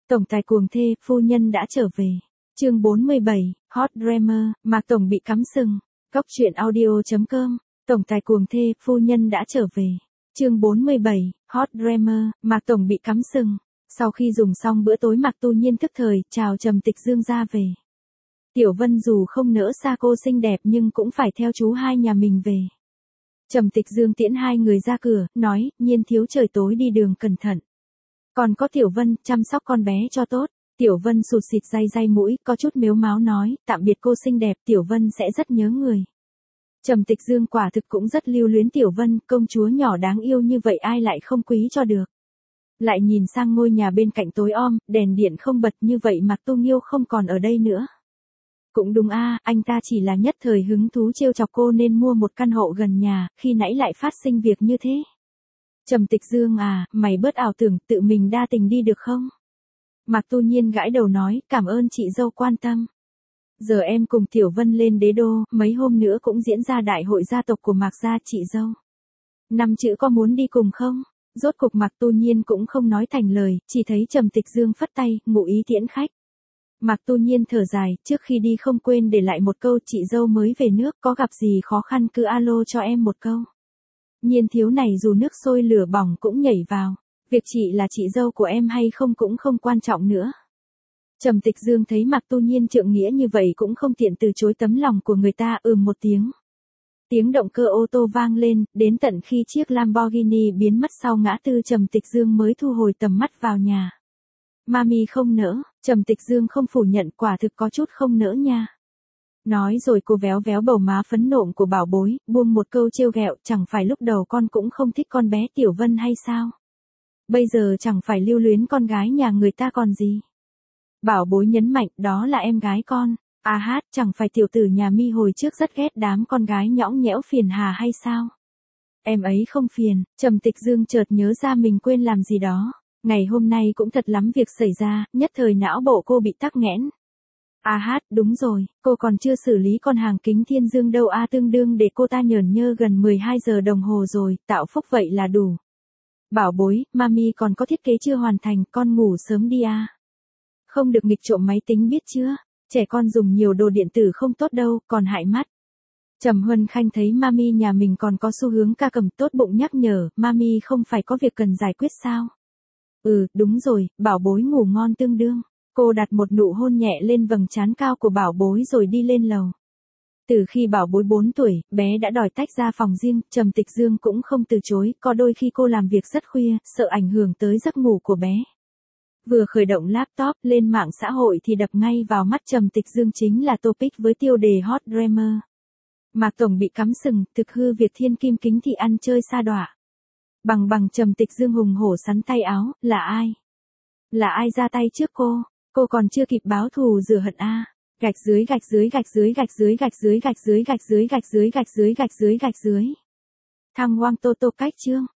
Tổng tài cuồng thê, phu nhân đã trở về. Chương 47, Hot Dreamer, Mạc Tổng bị cắm sừng. Góc truyện audio.com. Tổng tài cuồng thê, phu nhân đã trở về. Chương 47, Hot Dreamer, Mạc Tổng bị cắm sừng. Sau khi dùng xong bữa tối, Mạc Tu Nhiên thức thời chào Trầm Tịch Dương ra về. Tiểu Vân dù không nỡ xa cô xinh đẹp nhưng cũng phải theo chú hai nhà mình về. Trầm Tịch Dương tiễn hai người ra cửa, nói, Nhiên thiếu trời tối đi đường cẩn thận. Còn có Tiểu Vân, chăm sóc con bé cho tốt. Tiểu Vân sụt sịt day mũi, có chút mếu máo nói, tạm biệt cô xinh đẹp, Tiểu Vân sẽ rất nhớ người. Trầm Tịch Dương quả thực cũng rất lưu luyến Tiểu Vân, công chúa nhỏ đáng yêu như vậy ai lại không quý cho được. Lại nhìn sang ngôi nhà bên cạnh tối om, đèn điện không bật, như vậy Mạc Tu Nghiêu không còn ở đây nữa. Cũng đúng a, anh ta chỉ là nhất thời hứng thú trêu chọc cô nên mua một căn hộ gần nhà, khi nãy lại phát sinh việc như thế. Trầm Tịch Dương à, mày bớt ảo tưởng, tự mình đa tình đi được không? Mạc Tu Nhiên gãi đầu nói, cảm ơn chị dâu quan tâm. Giờ em cùng Tiểu Vân lên đế đô, mấy hôm nữa cũng diễn ra đại hội gia tộc của Mạc gia, chị dâu. 5 chữ có muốn đi cùng không? Rốt cục Mạc Tu Nhiên cũng không nói thành lời, chỉ thấy Trầm Tịch Dương phất tay, ngụ ý tiễn khách. Mạc Tu Nhiên thở dài, trước khi đi không quên để lại một câu, chị dâu mới về nước, có gặp gì khó khăn cứ alo cho em một câu. Nhiên thiếu này dù nước sôi lửa bỏng cũng nhảy vào, việc chị là chị dâu của em hay không cũng không quan trọng nữa. Trầm Tịch Dương thấy Mạc Tu Nhiên trượng nghĩa như vậy cũng không tiện từ chối tấm lòng của người ta, một tiếng. Tiếng động cơ ô tô vang lên, đến tận khi chiếc Lamborghini biến mất sau ngã tư Trầm Tịch Dương mới thu hồi tầm mắt vào nhà. Mami không nỡ, Trầm Tịch Dương không phủ nhận, quả thực có chút không nỡ nha. Nói rồi cô véo véo bầu má phấn nộm của bảo bối, buông một câu trêu ghẹo, chẳng phải lúc đầu con cũng không thích con bé Tiểu Vân hay sao? Bây giờ chẳng phải lưu luyến con gái nhà người ta còn gì? Bảo bối nhấn mạnh, đó là em gái con. À hát, chẳng phải tiểu tử nhà Mi hồi trước rất ghét đám con gái nhõng nhẽo phiền hà hay sao? Em ấy không phiền. Trầm Tịch Dương chợt nhớ ra mình quên làm gì đó. Ngày hôm nay cũng thật lắm việc xảy ra, nhất thời não bộ cô bị tắc nghẽn. À hát, đúng rồi, cô còn chưa xử lý con hàng Kính Thiên Dương đâu a, tương đương để cô ta nhởn nhơ gần 12 giờ đồng hồ rồi, tạo phúc vậy là đủ. Bảo bối, mami còn có thiết kế chưa hoàn thành, con ngủ sớm đi a. Không được nghịch trộm máy tính biết chưa, trẻ con dùng nhiều đồ điện tử không tốt đâu, còn hại mắt. Trầm Huân Khanh thấy mami nhà mình còn có xu hướng ca cầm, tốt bụng nhắc nhở, mami không phải có việc cần giải quyết sao? Đúng rồi, bảo bối ngủ ngon tương đương. Cô đặt một nụ hôn nhẹ lên vầng trán cao của bảo bối rồi đi lên lầu. Từ khi bảo bối 4 tuổi, bé đã đòi tách ra phòng riêng, Trầm Tịch Dương cũng không từ chối, có đôi khi cô làm việc rất khuya, sợ ảnh hưởng tới giấc ngủ của bé. Vừa khởi động laptop lên mạng xã hội thì đập ngay vào mắt Trầm Tịch Dương chính là topic với tiêu đề Hot Dreamer. Mạc Tổng bị cắm sừng, thực hư việc thiên kim kính thị ăn chơi sa đọa. Bằng Trầm Tịch Dương hùng hổ sắn tay áo, là ai? Là ai ra tay trước cô? Cô còn chưa kịp báo thù rửa hận a. Gạch dưới. Thăng Wang Tô Tô cách chương.